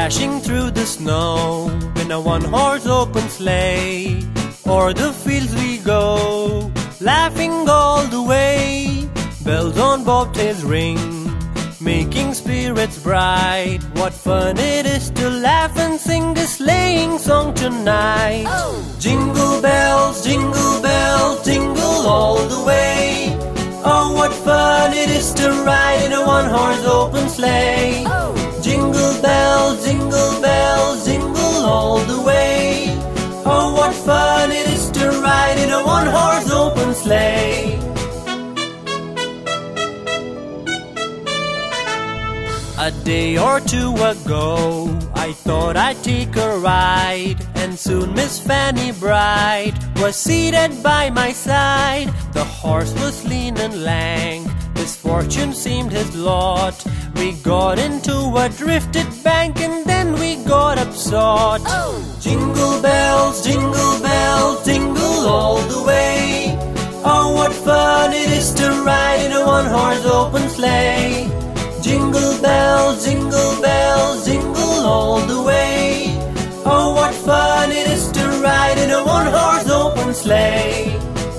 Dashing through the snow in a one-horse open sleigh. O'er the fields we go, laughing all the way. Bells on bobtails ring, making spirits bright. What fun it is to laugh and sing this sleighing song tonight. Oh! Jingle bells, jingle all the way. Oh, what fun it is to ride in a one-horse open sleigh. Oh! Jingle bells, jingle all the way. Oh, what fun it is to ride in a one-horse open sleigh. A day or two ago, I thought I'd take a ride, and soon Miss Fanny Bright was seated by my side. The horse was lean and lank, misfortune seemed his lot. We got into a drifted bank, and then we got upset. Oh! Jingle bells, jingle all the way. Oh, what fun it is to ride in a one-horse open sleigh. Jingle bells, jingle all the way. Oh, what fun it is to ride in a one-horse open sleigh.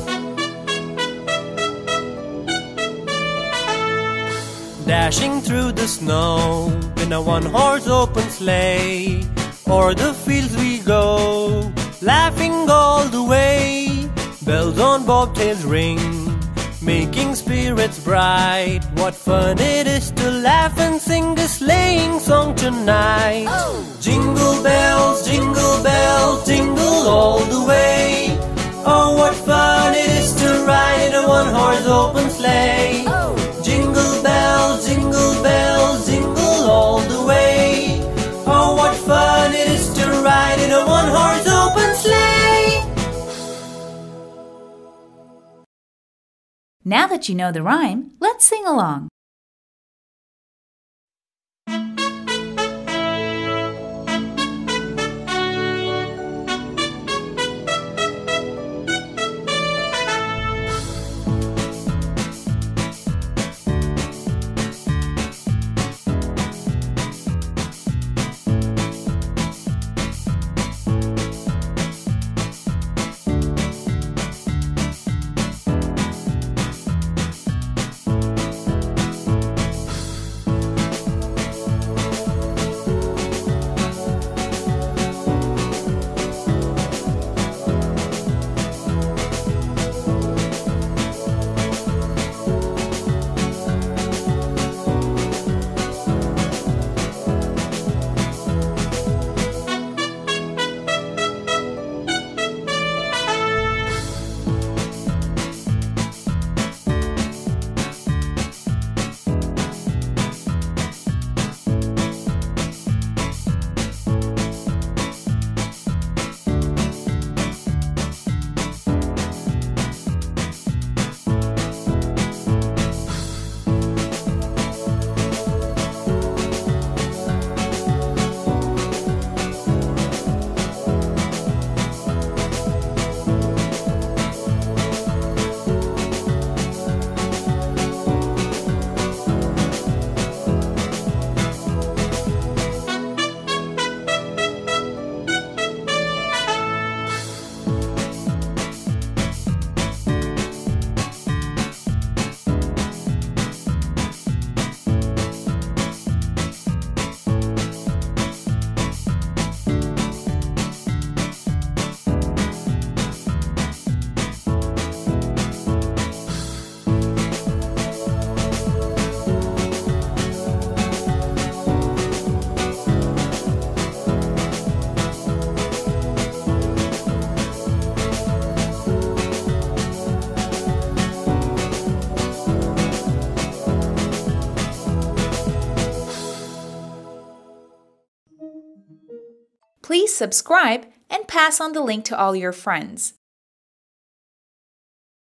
Dashing through the snow in a one-horse open sleigh. O'er the fields we go, laughing all the way. Bells on bobtails ring, making spirits bright. What fun it is to laugh and sing this sleighing song tonight. Oh! Jingle bells, jingle all the way. Oh, what fun it is to ride in a one-horse open sleigh. Oh! Jingle bells, jingle all the way. Oh, what fun it is to ride in a one-horse open sleigh. Now that you know the rhyme, let's sing along. Please subscribe and pass on the link to all your friends.